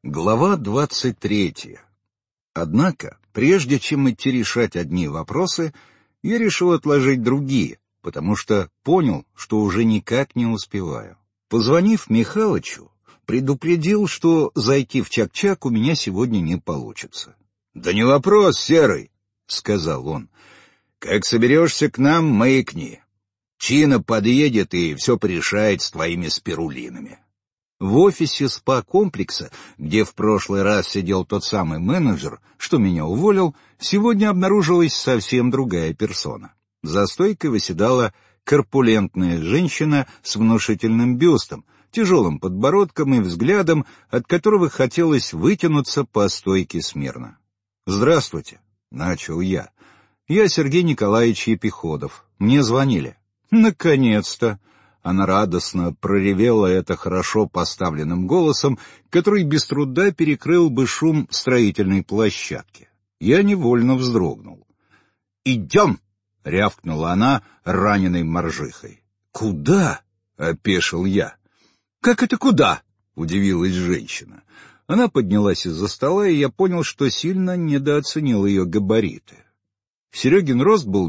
Глава 23. Однако, прежде чем идти решать одни вопросы, я решил отложить другие, потому что понял, что уже никак не успеваю. Позвонив Михалычу, предупредил, что зайти в Чак-Чак у меня сегодня не получится. «Да не вопрос, Серый», — сказал он. «Как соберешься к нам, маякни. Чина подъедет и все порешает с твоими спирулинами». В офисе СПА-комплекса, где в прошлый раз сидел тот самый менеджер, что меня уволил, сегодня обнаружилась совсем другая персона. За стойкой восседала корпулентная женщина с внушительным бюстом, тяжелым подбородком и взглядом, от которого хотелось вытянуться по стойке смирно. «Здравствуйте», — начал я. «Я Сергей Николаевич Епиходов. Мне звонили». «Наконец-то!» Она радостно проревела это хорошо поставленным голосом, который без труда перекрыл бы шум строительной площадки. Я невольно вздрогнул. «Идем!» — рявкнула она раненой моржихой. «Куда?» — опешил я. «Как это куда?» — удивилась женщина. Она поднялась из-за стола, и я понял, что сильно недооценил ее габариты. Серегин рост был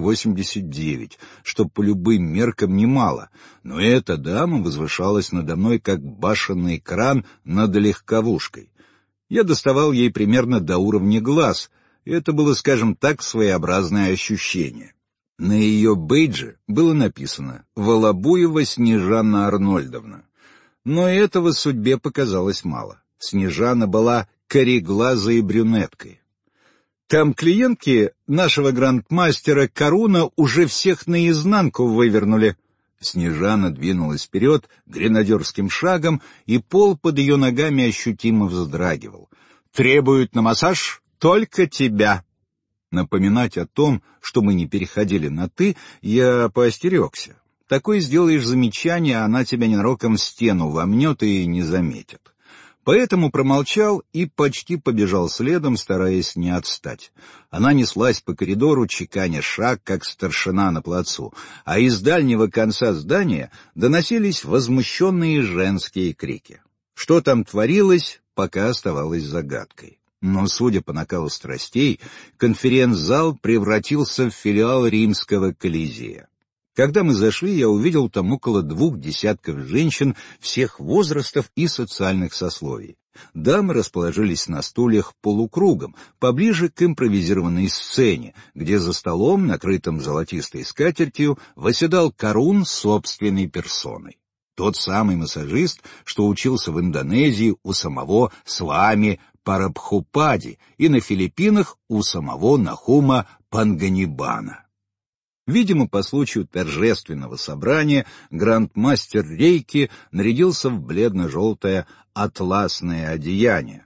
1,89 м, что по любым меркам немало, но эта дама возвышалась надо мной, как башенный кран над легковушкой. Я доставал ей примерно до уровня глаз, и это было, скажем так, своеобразное ощущение. На ее бейдже было написано «Волобуева Снежана Арнольдовна». Но этого судьбе показалось мало. Снежана была кореглазой брюнеткой. Там клиентки нашего грандмастера Каруна уже всех наизнанку вывернули. Снежана двинулась вперед гренадерским шагом, и пол под ее ногами ощутимо вздрагивал. «Требуют на массаж только тебя». Напоминать о том, что мы не переходили на «ты», я поостерегся. Такое сделаешь замечание, она тебя ненароком в стену вомнет и не заметит. Поэтому промолчал и почти побежал следом, стараясь не отстать. Она неслась по коридору, чеканя шаг, как старшина на плацу, а из дальнего конца здания доносились возмущенные женские крики. Что там творилось, пока оставалось загадкой. Но, судя по накалу страстей, конференц-зал превратился в филиал римского Колизея. Когда мы зашли, я увидел там около 20 женщин всех возрастов и социальных сословий. Дамы расположились на стульях полукругом, поближе к импровизированной сцене, где за столом, накрытым золотистой скатертью, восседал Карун собственной персоной. Тот самый массажист, что учился в Индонезии у самого Свами Парабхупади и на Филиппинах у самого Нахума Панганибана. Видимо, по случаю торжественного собрания грандмастер Рейки нарядился в бледно-желтое атласное одеяние,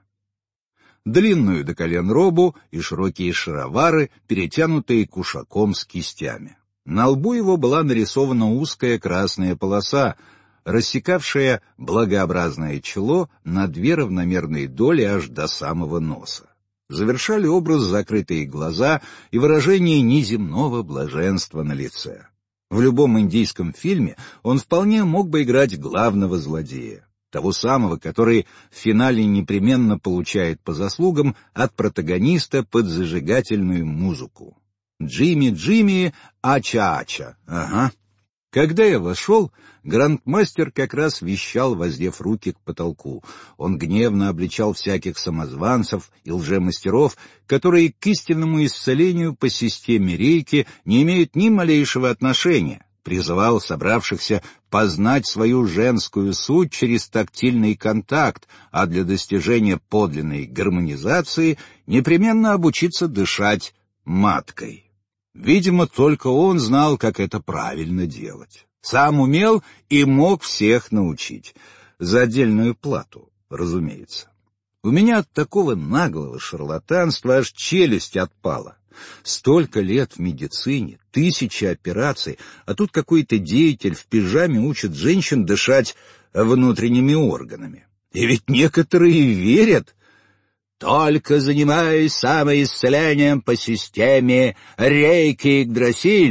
длинную до колен робу и широкие шаровары, перетянутые кушаком с кистями. На лбу его была нарисована узкая красная полоса, рассекавшая благообразное чело на 2 равномерные доли аж до самого носа. Завершали образ закрытые глаза и выражение неземного блаженства на лице. В любом индийском фильме он вполне мог бы играть главного злодея, того самого, который в финале непременно получает по заслугам от протагониста под зажигательную музыку. «Джимми, Джимми, ача-ача». Ага. Когда я вошел, грандмастер как раз вещал, воздев руки к потолку. Он гневно обличал всяких самозванцев и лжемастеров, которые к истинному исцелению по системе Рейки не имеют ни малейшего отношения, призывал собравшихся познать свою женскую суть через тактильный контакт, а для достижения подлинной гармонизации непременно обучиться дышать маткой. Видимо, только он знал, как это правильно делать. Сам умел и мог всех научить. За отдельную плату, разумеется. У меня от такого наглого шарлатанства аж челюсть отпала. Столько лет в медицине, 1000 операций, а тут какой-то деятель в пижаме учит женщин дышать внутренними органами. И ведь некоторые верят. «Только занимаясь самоисцелением по системе Рейки Игдрасиль,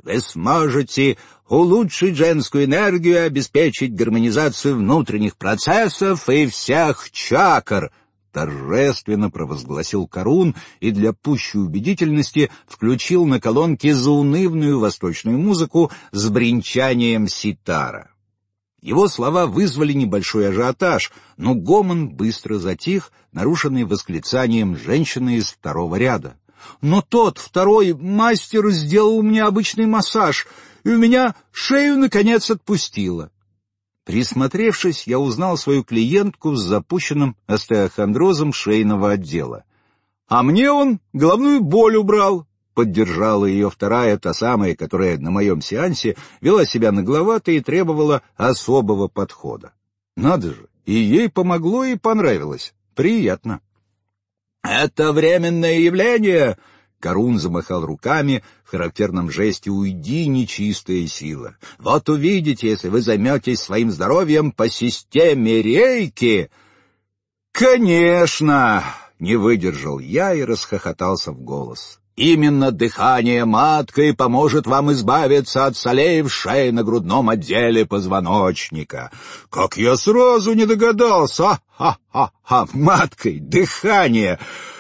вы сможете улучшить женскую энергию, обеспечить гармонизацию внутренних процессов и всех чакр», — торжественно провозгласил Карун и для пущей убедительности включил на колонке заунывную восточную музыку с бренчанием ситара. Его слова вызвали небольшой ажиотаж, но гомон быстро затих, нарушенный восклицанием женщины из второго ряда. «Но тот, второй мастер, сделал мне обычный массаж, и у меня шею, наконец, отпустило». Присмотревшись, я узнал свою клиентку с запущенным остеохондрозом шейного отдела. «А мне он головную боль убрал», — поддержала ее вторая, та самая, которая на моем сеансе вела себя нагловато и требовала особого подхода. Надо же, и ей помогло и понравилось. Приятно. «Это временное явление!» Карун замахал руками в характерном жесте «Уйди, нечистая сила». «Вот увидите, если вы займетесь своим здоровьем по системе рейки». «Конечно!» — не выдержал я и расхохотался в голос. «Именно дыхание маткой поможет вам избавиться от солей в шейно-грудном отделе позвоночника». «Как я сразу не догадался! Ха-ха-ха! Маткой! Дыхание!»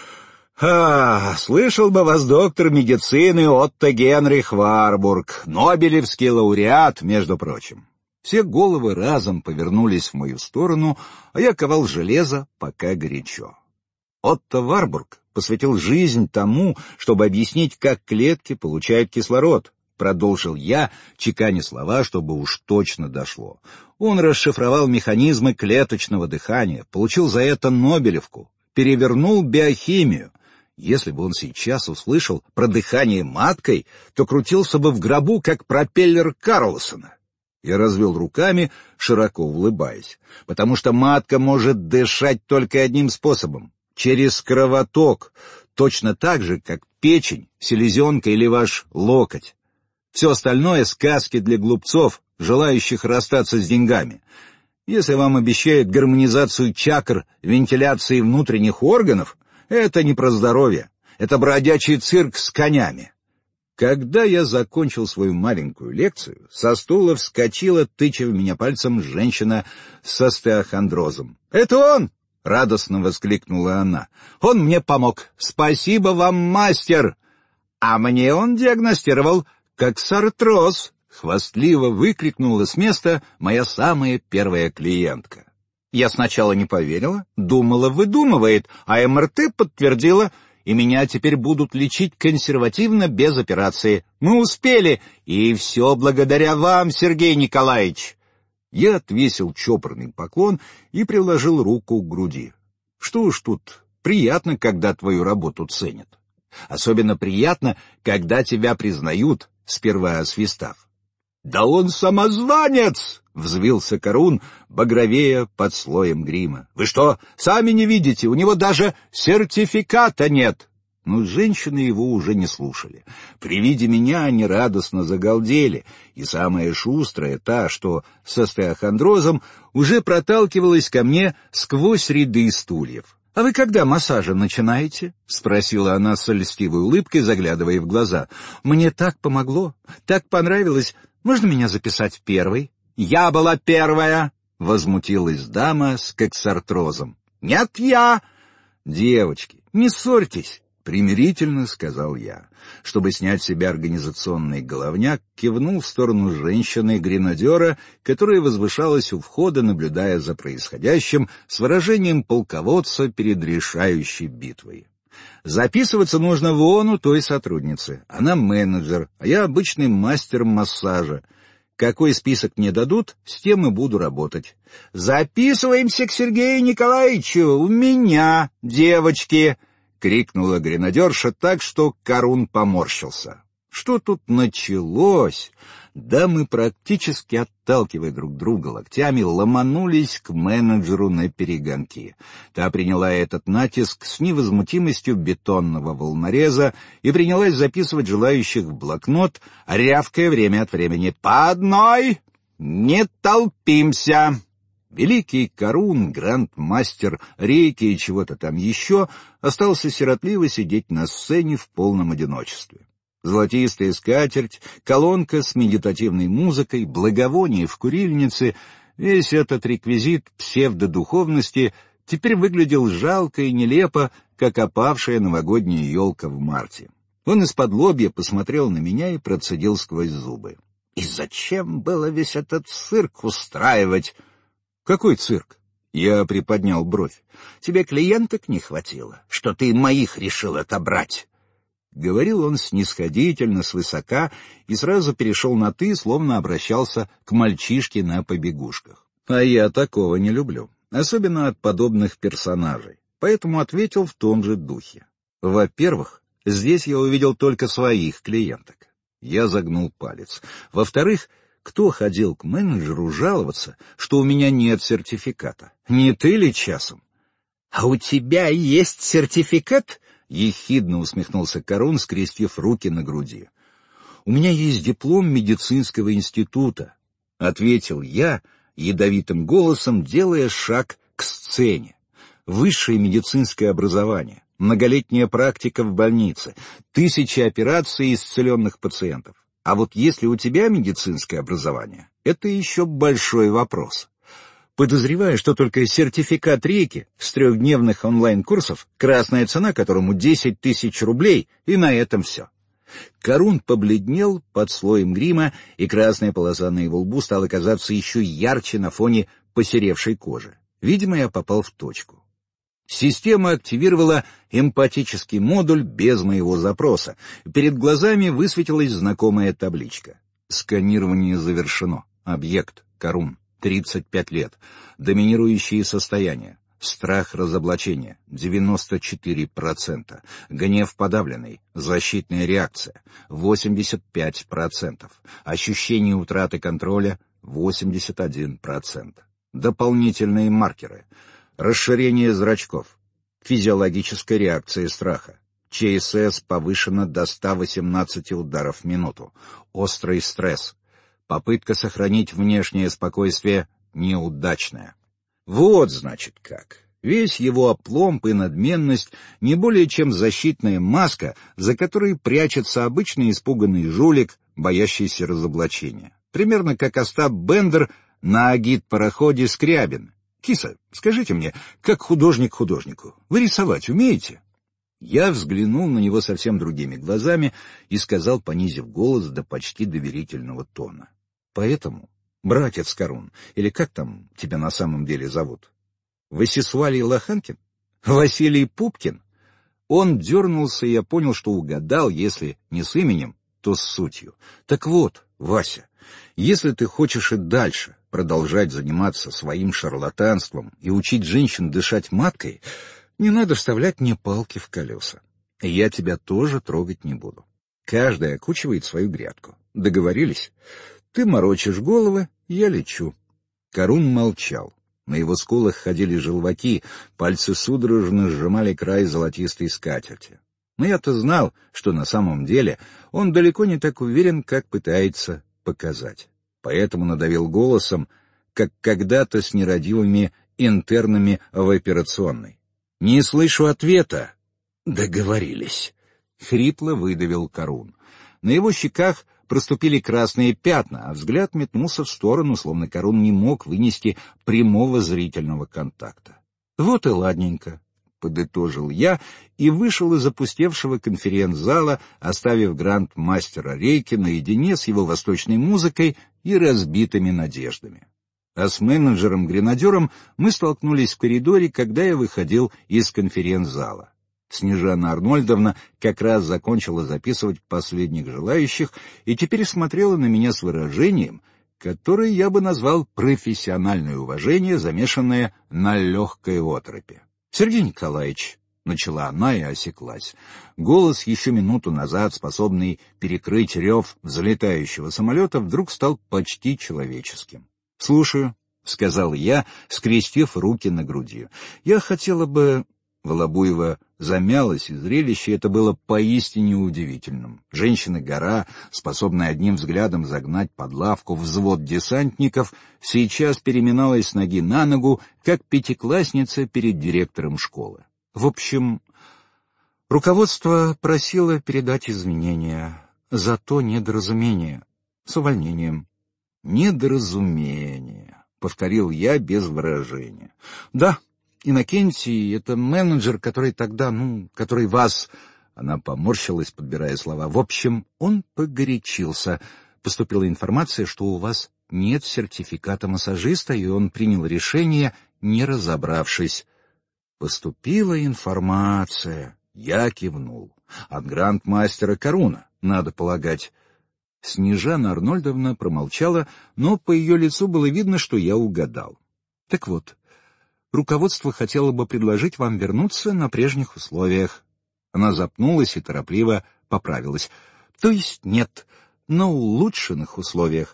Слышал бы вас доктор медицины Отто Генрих Варбург, нобелевский лауреат, между прочим. Все головы разом повернулись в мою сторону, а я ковал железо, пока горячо. Отто Варбург посвятил жизнь тому, чтобы объяснить, как клетки получают кислород. Продолжил я, чеканя слова, чтобы уж точно дошло. Он расшифровал механизмы клеточного дыхания, получил за это Нобелевку, перевернул биохимию. Если бы он сейчас услышал про дыхание маткой, то крутился бы в гробу, как пропеллер Карлсона. Я развел руками, широко улыбаясь, потому что матка может дышать только одним способом — через кровоток, точно так же, как печень, селезенка или ваш локоть. Все остальное — сказки для глупцов, желающих расстаться с деньгами. Если вам обещают гармонизацию чакр, вентиляции внутренних органов, это не про здоровье, это бродячий цирк с конями. Когда я закончил свою маленькую лекцию, со стула вскочила, тыча в меня пальцем, женщина с остеохондрозом. «Это он!» — радостно воскликнула она. «Он мне помог. Спасибо вам, мастер!» «А мне он диагностировал коксартроз!» — хвастливо выкрикнула с места моя самая первая клиентка. Я сначала не поверила, думала, выдумывает, а МРТ подтвердила, и меня теперь будут лечить консервативно, без операции. Мы успели, и все благодаря вам, Сергей Николаевич. Я отвесил чопорный поклон и приложил руку к груди. Что уж тут, приятно, когда твою работу ценят. Особенно приятно, когда тебя признают, сперва освистав. «Да он самозванец!» — взвился Карун, багровея под слоем грима. «Вы что, сами не видите? У него даже сертификата нет!» Но женщины его уже не слушали. При виде меня они радостно загалдели, и самая шустрая, та, что с остеохондрозом, уже проталкивалась ко мне сквозь ряды стульев. «А вы когда массажи начинаете?» — спросила она с льстивой улыбкой, заглядывая в глаза. «Мне так помогло, так понравилось. Можно меня записать первой?» «Я была первая!» — возмутилась дама с коксартрозом. «Нет, я!» «Девочки, не ссорьтесь!» — примирительно сказал я. Чтобы снять с себя организационный головняк, кивнул в сторону женщины-гренадера, которая возвышалась у входа, наблюдая за происходящим с выражением полководца перед решающей битвой. «Записываться нужно вон у той сотрудницы. Она менеджер, а я обычный мастер массажа. Какой список мне дадут, с тем и буду работать. Записываемся к Сергею Николаевичу, у меня, девочки!» — крикнула гренадерша так, что Карун поморщился. Что тут началось? Да мы, практически отталкивая друг друга локтями, ломанулись к менеджеру на перегонки. Та приняла этот натиск с невозмутимостью бетонного волнореза и принялась записывать желающих в блокнот, рявкая время от времени: «По одной! Не толпимся!» Великий Карун, гранд-мастер рейки и чего-то там еще, остался сиротливо сидеть на сцене в полном одиночестве. Золотистая скатерть, колонка с медитативной музыкой, благовоние в курильнице — весь этот реквизит псевдодуховности теперь выглядел жалко и нелепо, как опавшая новогодняя елка в марте. Он исподлобья посмотрел на меня и процедил сквозь зубы: «И зачем было весь этот цирк устраивать?» «Какой цирк?» Я приподнял бровь. «Тебе клиенток не хватило, что ты моих решил отобрать?» Говорил он снисходительно, свысока, и сразу перешел на «ты», словно обращался к мальчишке на побегушках. А я такого не люблю, особенно от подобных персонажей, поэтому ответил в том же духе. Во-первых, здесь я увидел только своих клиенток. Я загнул палец. Во-вторых, кто ходил к менеджеру жаловаться, что у меня нет сертификата? Не ты ли часом? — А у тебя есть сертификат? — ехидно усмехнулся Карун, скрестив руки на груди. — У меня есть диплом медицинского института, — ответил я ядовитым голосом, делая шаг к сцене. Высшее медицинское образование, многолетняя практика в больнице, 1000 операций исцеленных пациентов. А вот если у тебя медицинское образование, это еще большой вопрос. Подозреваю, что только сертификат Рейки с 3-дневных онлайн-курсов, красная цена которому 10 000 рублей, и на этом все. Карун побледнел под слоем грима, и красная полоса на его лбу стала казаться еще ярче на фоне посеревшей кожи. Видимо, я попал в точку. Система активировала эмпатический модуль без моего запроса. Перед глазами высветилась знакомая табличка. Сканирование завершено. Объект Карун. 35 лет. Доминирующие состояния. Страх разоблачения. 94%. Гнев подавленный. Защитная реакция. 85%. Ощущение утраты контроля. 81%. Дополнительные маркеры. Расширение зрачков. Физиологическая реакция страха. ЧСС повышена до 118 ударов в минуту. Острый стресс. Попытка сохранить внешнее спокойствие неудачная. Вот, значит, как. Весь его опломб и надменность не более чем защитная маска, за которой прячется обычный испуганный жулик, боящийся разоблачения. Примерно как Остап Бендер на агит-пароходе Скрябин. «Киса, скажите мне, как художник художнику, вы рисовать умеете?» Я взглянул на него совсем другими глазами и сказал, понизив голос до почти доверительного тона: «Поэтому, братец Карун, или как там тебя на самом деле зовут? Васисвалий Лоханкин? Василий Пупкин?» Он дернулся, и я понял, что угадал, если не с именем, то с сутью. «Так вот, Вася, если ты хочешь и дальше продолжать заниматься своим шарлатанством и учить женщин дышать маткой, не надо вставлять мне палки в колеса. Я тебя тоже трогать не буду. Каждый окучивает свою грядку. Договорились? Ты морочишь головы, я лечу». Карун молчал. На его скулах ходили желваки, пальцы судорожно сжимали край золотистой скатерти. Но я-то знал, что на самом деле он далеко не так уверен, как пытается показать. Поэтому надавил голосом, как когда-то с нерадивыми интернами в операционной. «Не слышу ответа». «Договорились», — хрипло выдавил Карун. На его щеках проступили красные пятна, а взгляд метнулся в сторону, словно Карун не мог вынести прямого зрительного контакта. «Вот и ладненько», — подытожил я и вышел из опустевшего конференц-зала, оставив гранд-мастера Рейки наедине с его восточной музыкой и разбитыми надеждами. А с менеджером-гренадером мы столкнулись в коридоре, когда я выходил из конференц-зала. Снежана Арнольдовна как раз закончила записывать последних желающих и теперь смотрела на меня с выражением, которое я бы назвал профессиональное уважение, замешанное на легкой оторопи. «Сергей Николаевич», — начала она и осеклась. Голос, еще минуту назад способный перекрыть рев взлетающего самолета, вдруг стал почти человеческим. «Слушаю», — сказал я, скрестив руки на груди. «Я хотела бы...» Волобуева замялась, и зрелище это было поистине удивительным. Женщина-гора, способная одним взглядом загнать под лавку взвод десантников, сейчас переминалась с ноги на ногу, как пятиклассница перед директором школы. В общем, руководство просило передать извинения. Зато недоразумение. С увольнением. Недоразумение, повторил я без выражения. Да, Иннокентий — это менеджер, который тогда, который вас... Она поморщилась, подбирая слова. В общем, он погорячился. Поступила информация, что у вас нет сертификата массажиста, и он принял решение, не разобравшись. Поступила информация. Я кивнул. От грандмастера Коруна, надо полагать. Снежана Арнольдовна промолчала, но по ее лицу было видно, что я угадал. Так вот, руководство хотело бы предложить вам вернуться на прежних условиях. Она запнулась и торопливо поправилась. То есть нет, на улучшенных условиях.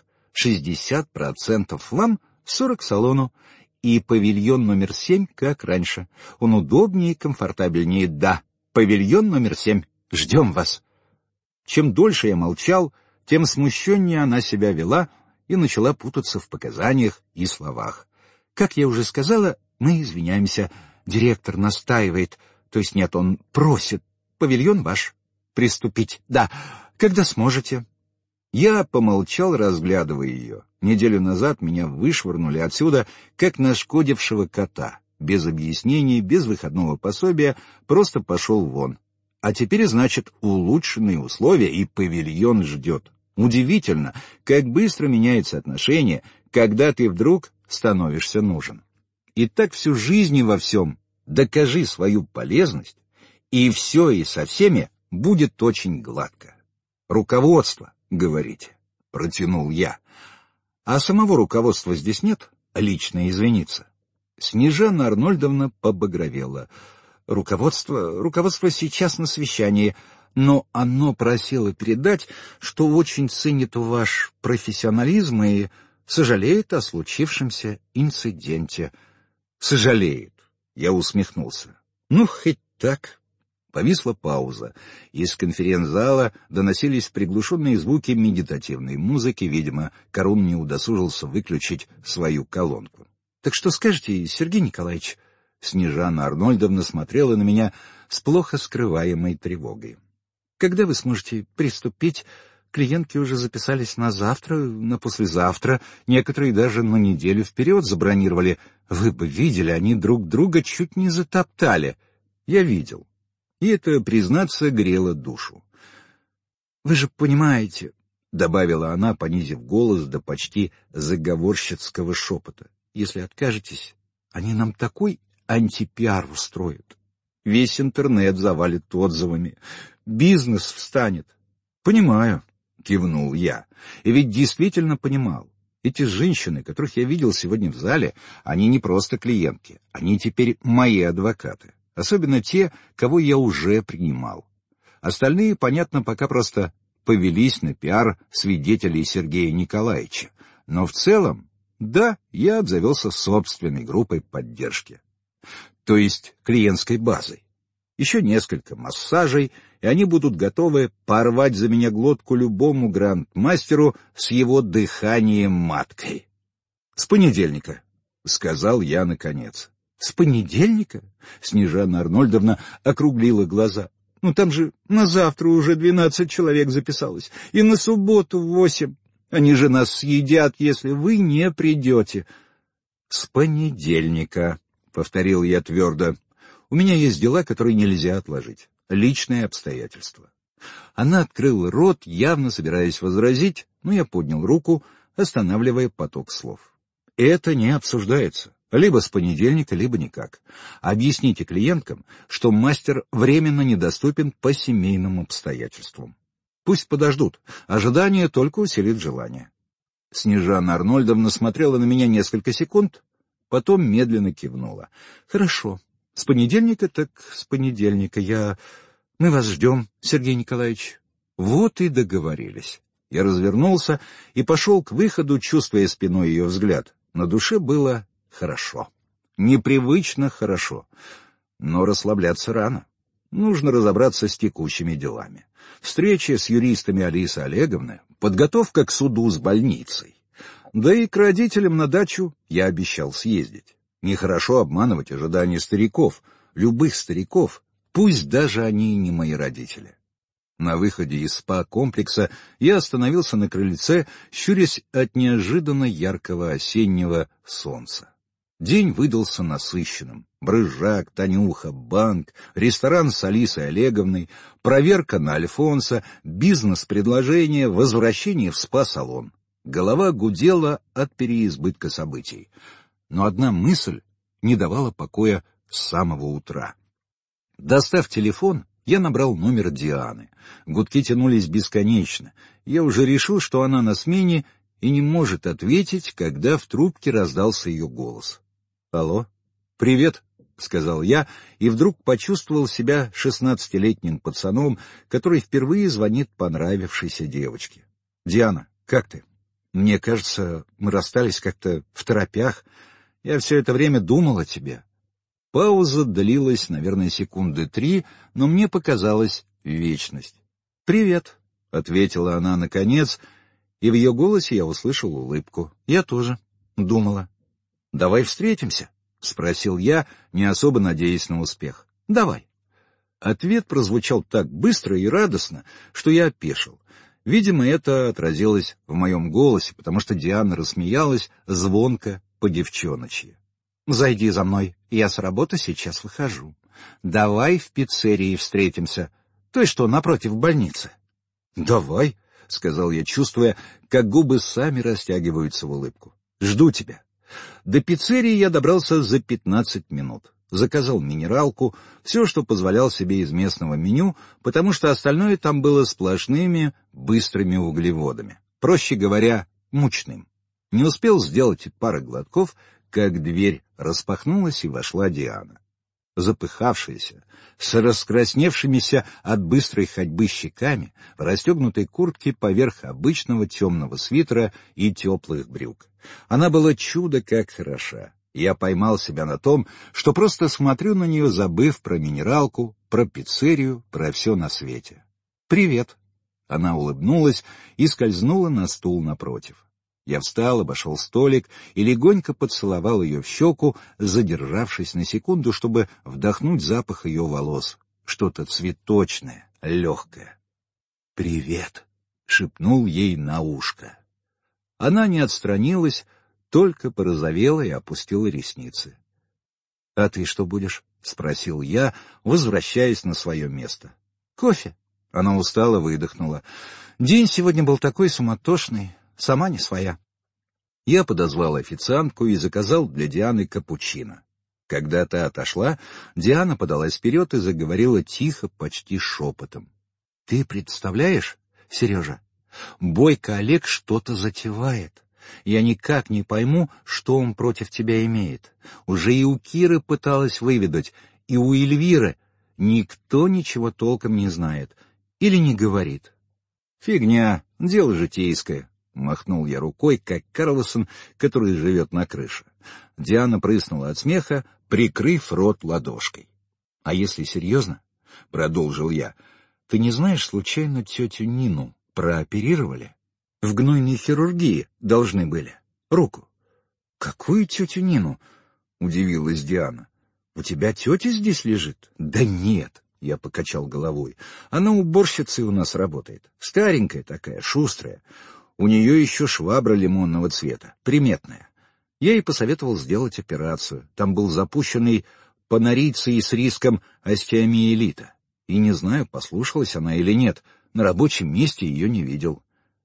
60% вам, 40% салону. И павильон номер 7, как раньше. Он удобнее и комфортабельнее. Да, павильон номер 7. Ждем вас. Чем дольше я молчал, тем смущеннее она себя вела и начала путаться в показаниях и словах. Как я уже сказала, мы извиняемся. Директор настаивает, то есть нет, он просит. Павильон ваш. Приступить. Да. Когда сможете? Я помолчал, разглядывая ее. Неделю назад меня вышвырнули отсюда, как нашкодившего кота. Без объяснений, без выходного пособия, просто пошел вон. А теперь, значит, улучшенные условия, и павильон ждет. Удивительно, как быстро меняется отношение, когда ты вдруг становишься нужен. И так всю жизнь и во всем. Докажи свою полезность, и все и со всеми будет очень гладко. Руководство, говорите, протянул я. А самого руководства здесь нет? Лично извиниться. Снежана Арнольдовна побагровела. Руководство сейчас на совещании, но оно просило передать, что очень ценит ваш профессионализм и сожалеет о случившемся инциденте. Сожалеет. Я усмехнулся. Хоть так. Повисла пауза. Из конференц-зала доносились приглушенные звуки медитативной музыки. Видимо, Корун не удосужился выключить свою колонку. «Так что скажете, Сергей Николаевич?» Снежана Арнольдовна смотрела на меня с плохо скрываемой тревогой. «Когда вы сможете приступить? Клиентки уже записались на завтра, на послезавтра. Некоторые даже на неделю вперед забронировали. Вы бы видели, они друг друга чуть не затоптали. Я видел. И это, признаться, грело душу. «Вы же понимаете», — добавила она, понизив голос до почти заговорщицкого шепота, «если откажетесь, они нам такой антипиар устроят. Весь интернет завалит отзывами. Бизнес встанет». «Понимаю», — кивнул я. И ведь действительно понимал. Эти женщины, которых я видел сегодня в зале, они не просто клиентки, они теперь мои адвокаты. Особенно те, кого я уже принимал. Остальные, понятно, пока просто повелись на пиар свидетелей Сергея Николаевича. Но в целом, да, я обзавелся собственной группой поддержки. То есть клиентской базой. Еще несколько массажей, и они будут готовы порвать за меня глотку любому грандмастеру с его дыханием маткой. «С понедельника», — сказал я наконец. «С понедельника?» — Снежана Арнольдовна округлила глаза. Там же на завтра уже 12 человек записалось, и на субботу 8. Они же нас съедят, если вы не придете». «С понедельника», — повторил я твердо. «У меня есть дела, которые нельзя отложить. Личные обстоятельства». Она открыла рот, явно собираясь возразить, но я поднял руку, останавливая поток слов. «Это не обсуждается. Либо с понедельника, либо никак. Объясните клиенткам, что мастер временно недоступен по семейным обстоятельствам. Пусть подождут. Ожидание только усилит желание». Снежана Арнольдовна смотрела на меня несколько секунд, потом медленно кивнула. «Хорошо. С понедельника так с понедельника. Мы вас ждем, Сергей Николаевич». Вот и договорились. Я развернулся и пошел к выходу, чувствуя спиной ее взгляд. На душе было хорошо. Непривычно хорошо. Но расслабляться рано. Нужно разобраться с текущими делами. Встреча с юристами Алисы Олеговны, подготовка к суду с больницей. Да и к родителям на дачу я обещал съездить. Нехорошо обманывать ожидания стариков, любых стариков, пусть даже они и не мои родители. На выходе из спа-комплекса я остановился на крыльце, щурясь от неожиданно яркого осеннего солнца. День выдался насыщенным. Брызжак, Танюха, банк, ресторан с Алисой Олеговной, проверка на Альфонса, бизнес-предложение, возвращение в спа-салон. Голова гудела от переизбытка событий. Но одна мысль не давала покоя с самого утра. Достав телефон, я набрал номер Дианы. Гудки тянулись бесконечно. Я уже решил, что она на смене и не может ответить, когда в трубке раздался ее голос. «Алло? Привет», — сказал я, и вдруг почувствовал себя 16-летним пацаном, который впервые звонит понравившейся девочке. «Диана, как ты? Мне кажется, мы расстались как-то второпях. Я все это время думал о тебе». Пауза длилась, наверное, 3 секунды, но мне показалась вечность. «Привет», — ответила она наконец, и в ее голосе я услышал улыбку. «Я тоже думала». «Давай встретимся?» — спросил я, не особо надеясь на успех. «Давай». Ответ прозвучал так быстро и радостно, что я опешил. Видимо, это отразилось в моем голосе, потому что Диана рассмеялась звонко по-девчоночьи. «Зайди за мной, я с работы сейчас выхожу. Давай в пиццерии встретимся, той, что напротив больницы». «Давай», — сказал я, чувствуя, как губы сами растягиваются в улыбку. «Жду тебя». До пиццерии я добрался за 15 минут. Заказал минералку, все, что позволял себе из местного меню, потому что остальное там было сплошными быстрыми углеводами. Проще говоря, мучным. Не успел сделать и пары глотков, как дверь распахнулась, и вошла Диана. Запыхавшаяся, с раскрасневшимися от быстрой ходьбы щеками, в расстегнутой куртке поверх обычного темного свитера и теплых брюк. Она была чудо как хороша. Я поймал себя на том, что просто смотрю на нее, забыв про минералку, про пиццерию, про все на свете. «Привет!» Она улыбнулась и скользнула на стул напротив. Я встал, обошел столик и легонько поцеловал ее в щеку, задержавшись на секунду, чтобы вдохнуть запах ее волос. Что-то цветочное, легкое. «Привет!» — шепнул ей на ушко. Она не отстранилась, только порозовела и опустила ресницы. «А ты что будешь?» — спросил я, возвращаясь на свое место. «Кофе». Она устало выдохнула. «День сегодня был такой суматошный, сама не своя». Я подозвал официантку и заказал для Дианы капучино. Когда та отошла, Диана подалась вперед и заговорила тихо, почти шепотом. «Ты представляешь, Сережа, Бойко Олег что-то затевает. Я никак не пойму, что он против тебя имеет. Уже и у Киры пыталась выведать, и у Эльвиры. Никто ничего толком не знает. Или не говорит». «Фигня, дело житейское», — махнул я рукой, как Карлсон, который живет на крыше. Диана прыснула от смеха, прикрыв рот ладошкой. «А если серьезно?» — продолжил я. «Ты не знаешь, случайно тетю Нину прооперировали? В гнойной хирургии должны были. Руку». «Какую тетю Нину?» — удивилась Диана. «У тебя тетя здесь лежит?» «Да нет», — я покачал головой. «Она уборщицей у нас работает. Старенькая такая, шустрая. У нее еще швабра лимонного цвета, приметная. Я ей посоветовал сделать операцию. Там был запущенный панорицей с риском остеомиелита. И не знаю, послушалась она или нет. На рабочем месте ее не видел».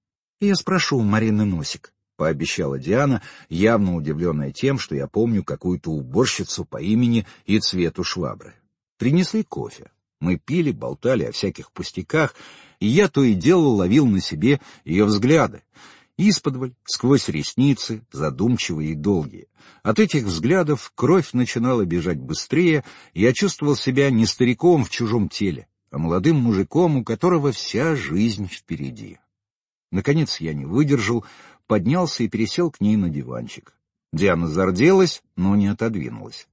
«Я спрошу у Марины Носик», — пообещала Диана, явно удивленная тем, что я помню какую-то уборщицу по имени и цвету швабры. Принесли кофе. Мы пили, болтали о всяких пустяках, и я то и дело ловил на себе ее взгляды. Исподволь, сквозь ресницы, задумчивые и долгие. От этих взглядов кровь начинала бежать быстрее, и я чувствовал себя не стариком в чужом теле, а молодым мужиком, у которого вся жизнь впереди. Наконец я не выдержал, поднялся и пересел к ней на диванчик. Диана зарделась, но не отодвинулась.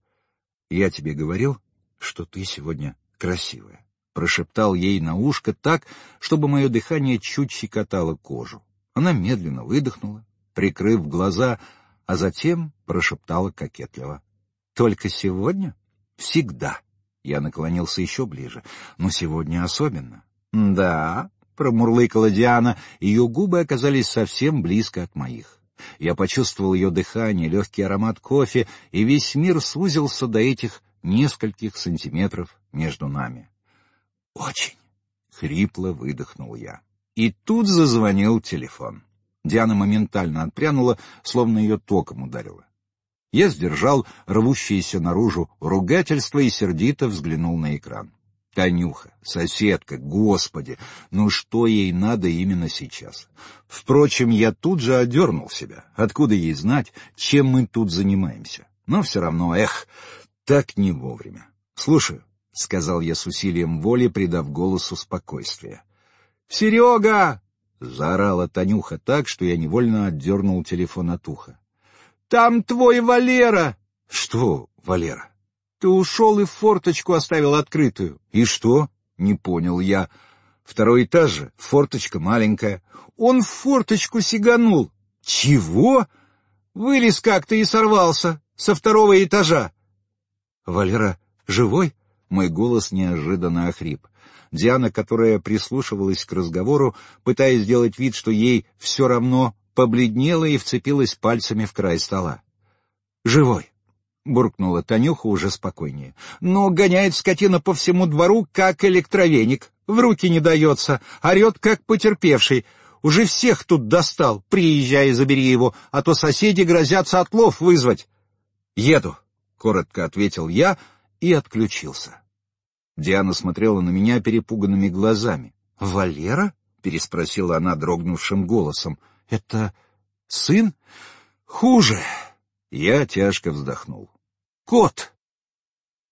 «Я тебе говорил, что ты сегодня красивая», — прошептал ей на ушко так, чтобы мое дыхание чуть щекотало кожу. Она медленно выдохнула, прикрыв глаза, а затем прошептала кокетливо: «Только сегодня? Всегда». Я наклонился еще ближе. «Но сегодня особенно. «Да», — промурлыкала Диана, ее губы оказались совсем близко от моих. Я почувствовал ее дыхание, легкий аромат кофе, и весь мир сузился до этих нескольких сантиметров между нами. «Очень», — хрипло выдохнул я. И тут зазвонил телефон. Диана моментально отпрянула, словно ее током ударило. Я сдержал рвущееся наружу ругательство и сердито взглянул на экран. Танюха, соседка, господи, ну что ей надо именно сейчас? Впрочем, я тут же одернул себя. Откуда ей знать, чем мы тут занимаемся? Но все равно, так не вовремя. «Слушаю», — сказал я с усилием воли, придав голосу спокойствие. «Серега!» — заорала Танюха так, что я невольно отдернул телефон от уха. «Там твой Валера!» «Что, Валера?» «Ты ушел и форточку оставил открытую». «И что?» — не понял я. «Второй этаж же, форточка маленькая». «Он в форточку сиганул». «Чего?» «Вылез как-то и сорвался со второго этажа». «Валера живой?» Мой голос неожиданно охрип. Диана, которая прислушивалась к разговору, пытаясь сделать вид, что ей все равно, побледнела и вцепилась пальцами в край стола. «Живой», — буркнула Танюха уже спокойнее. «Но гоняет скотина по всему двору, как электровеник. В руки не дается, орет, как потерпевший. Уже всех тут достал. Приезжай и забери его, а то соседи грозятся отлов вызвать». «Еду», — коротко ответил я и отключился. Диана смотрела на меня перепуганными глазами. «Валера?» — переспросила она дрогнувшим голосом. «Это сын?» «Хуже!» Я тяжко вздохнул. «Кот!»